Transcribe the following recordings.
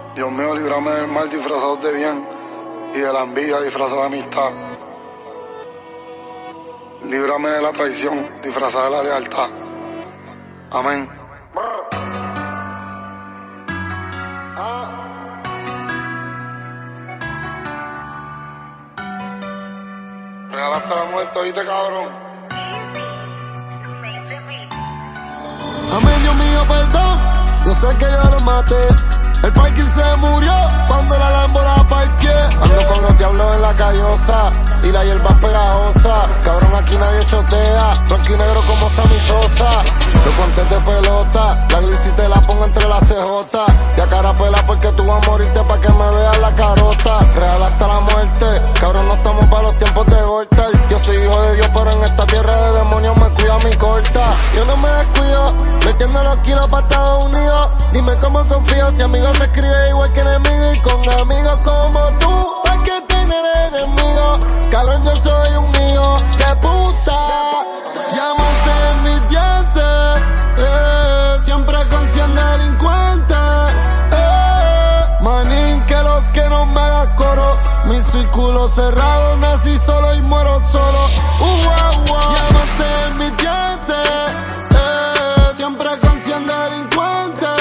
Dios mío, líbrame del mal disfrazado de bien y de la envidia disfrazada de amistad. Líbrame de la traición disfrazada de la lealtad. Amén. Regalaste la muerte, ¿oíste, cabrón? Amén, Dios mío, perdón. Yo sé que yo lo maté. El parking se murió cuando la Lambo la parqué. Ando con los diablos en la callosa y la hierba pegajosa. Cabrón, aquí nadie chotea. Blanco y negro como Sammy Sosa. Los guantes de pelota, la glissy te la pongo entre las CJ. Y a cara pela porque tú vas a morirte pa' que me veas la carota. Real hasta la muerte. Cabrón, no estamos pa' los tiempos de Gortal. Yo soy hijo de Dios, pero en esta tierra de demonios me cuida mi corta. Yo no me descuido, metiendo los kilos pa' Estados Unidos. Dime cómo confío si amigos se escribe igual que enemigo. Y con amigos como tú, ¿pa' qué tener enemigos? Cabrón, yo soy un hijo de puta. Llámate en mis dientes, siempre con 100 delincuentes. Manín, que lo que no me haga coro. Mi círculo cerrado, nací solo y muero solo. Llámate en mis dientes, siempre con 100 delincuentes.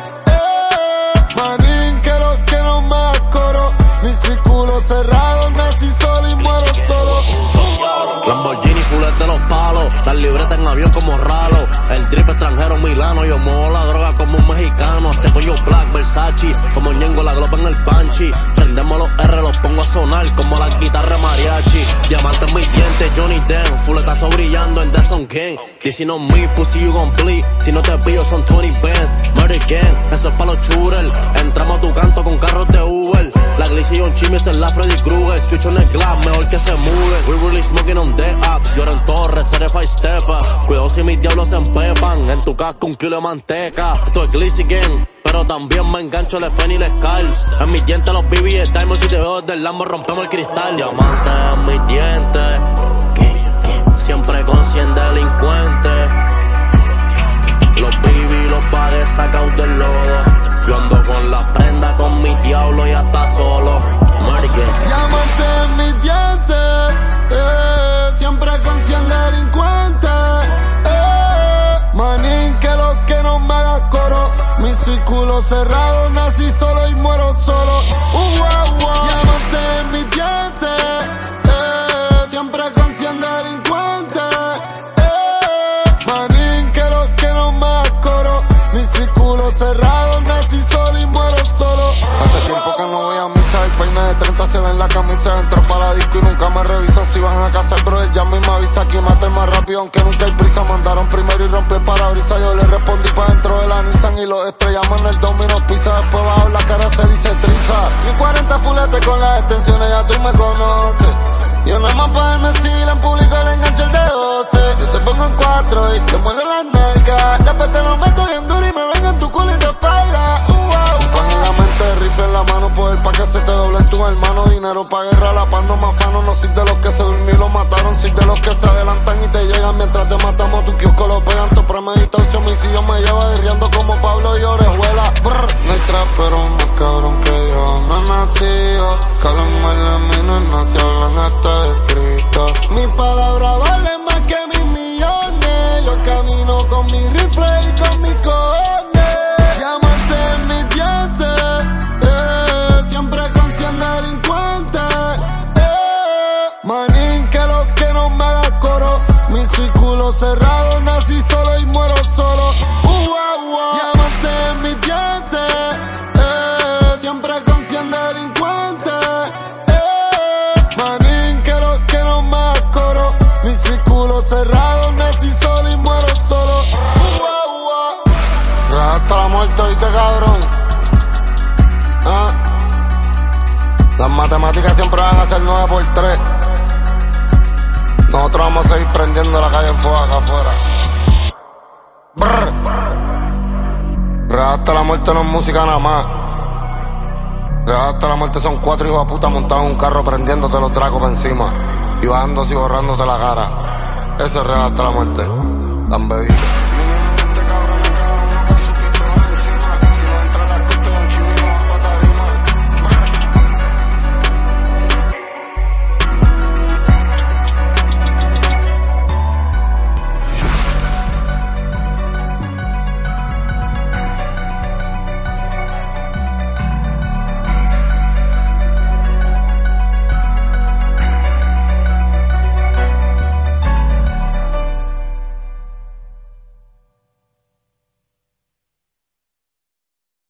Manín, que lo que no me haga coro. Mi círculo cerrado, nací solo y muero solo. Lamborghini full de los palos, las libretas en avión como ralo. El drip extranjero Milano, yo muevo la droga como un mexicano. Este coño Black Versace, como Ñengo la globa en el panchi. Prendemos los R, los pongo a sonar como las guitarras mariachi. Diamante en mis dientes, Johnny Den, fuletazo brillando en The Sun King. Dicen on me, pussy you gon' bleed. Si no te pillo son 20 bands, Murder Gang, eso es pa' los shooters. Entramos a tu canto con carros de Uber. La glissy on Chimmy es la Freddy Krueger. Switch on el glass, mejor que se mude. We really smoking on the apps. Lloran Torres, certified stepas. Cuidado si mis diablos se empepan. En tu casco 1 kilo de manteca. Esto es glissy gang, pero también me engancho el FN y el Scarls. En mis dientes los BB el Diamond. Si te veo desde el Lambo rompemos el cristal. Diamante en mis dientes, siempre con 100 delincuentes. Los BB los pagué sacados del lodo. Yo ando con las prendas, con mi diablo y hasta solo. Llámate en mis dientes, siempre con 100 delincuentes. Manín, que lo que no me haga coro. Mi círculo cerrado, nací solo y muero solo. Llámate en mis dientes, siempre con 100 delincuentes. Manín, que lo que no me haga coro. Mi círculo cerrado, nací solo y muero solo. Hace tiempo que no voy a misa, el peine de 30 se ve en la camisa. Entro para la disco y nunca me revisan si van a casa. El brother llama y me avisa, aquí mata el más rápido aunque nunca hay prisa. Mandaron primero y rompí el parabrisas, yo le respondí pa' dentro de la Nissan. Y los estrellamos en el Domino's Pizza, después bajo la cara se dice triza. Mi 40 fulete con las extensiones, ya tú me conoces. Yo nada más pa' verme civil en público le engancho el de 12. Yo te pongo en 4 y te muero las nalgas. Ya pues te lo meto bien duro y me vengo en tu culo y te espalda. Pan en la mente, rifle en la mano, poder pa' que se te doblen tus hermanos. Dinero pa' guerra, la paz no me afano. No soy de los que se durmió y lo mataron, soy de los que se adelantan y te llegan. Mientras te matamos tu kiosco lo pegan, tu premeditado ese homicidio me lleva derriando como Pablo y Orejuela. No hay trapero más cabrón que yo, no he nacido. Que hablan mal de mí, no he nacido, hablan hasta escrito. Mi palabra vale más que mis millones. Yo camino con mi rifle y con mis cojones. Llámate en mis dientes, siempre con 100 delincuentes. Manín, que lo que no me haga coro. Mi círculo cerrado, nací solo y muero solo. Llámate en mis dientes, siempre con 100 delincuentes. Manín, que lo que no me haga coro. Mi círculo cerrado, nací solo y muero solo. Hasta la muerte, ¿viste, cabrón? Las matemáticas siempre van a ser 9 por 3. Nosotros vamos a seguir prendiendo la calle en fuego acá afuera. Hasta la muerte no es música nada más. Hasta la muerte son 4 hijos de puta montados en un carro prendiéndote los dracos por encima y bajándose y borrándote la cara. Ese es hasta la muerte. Tan bebido.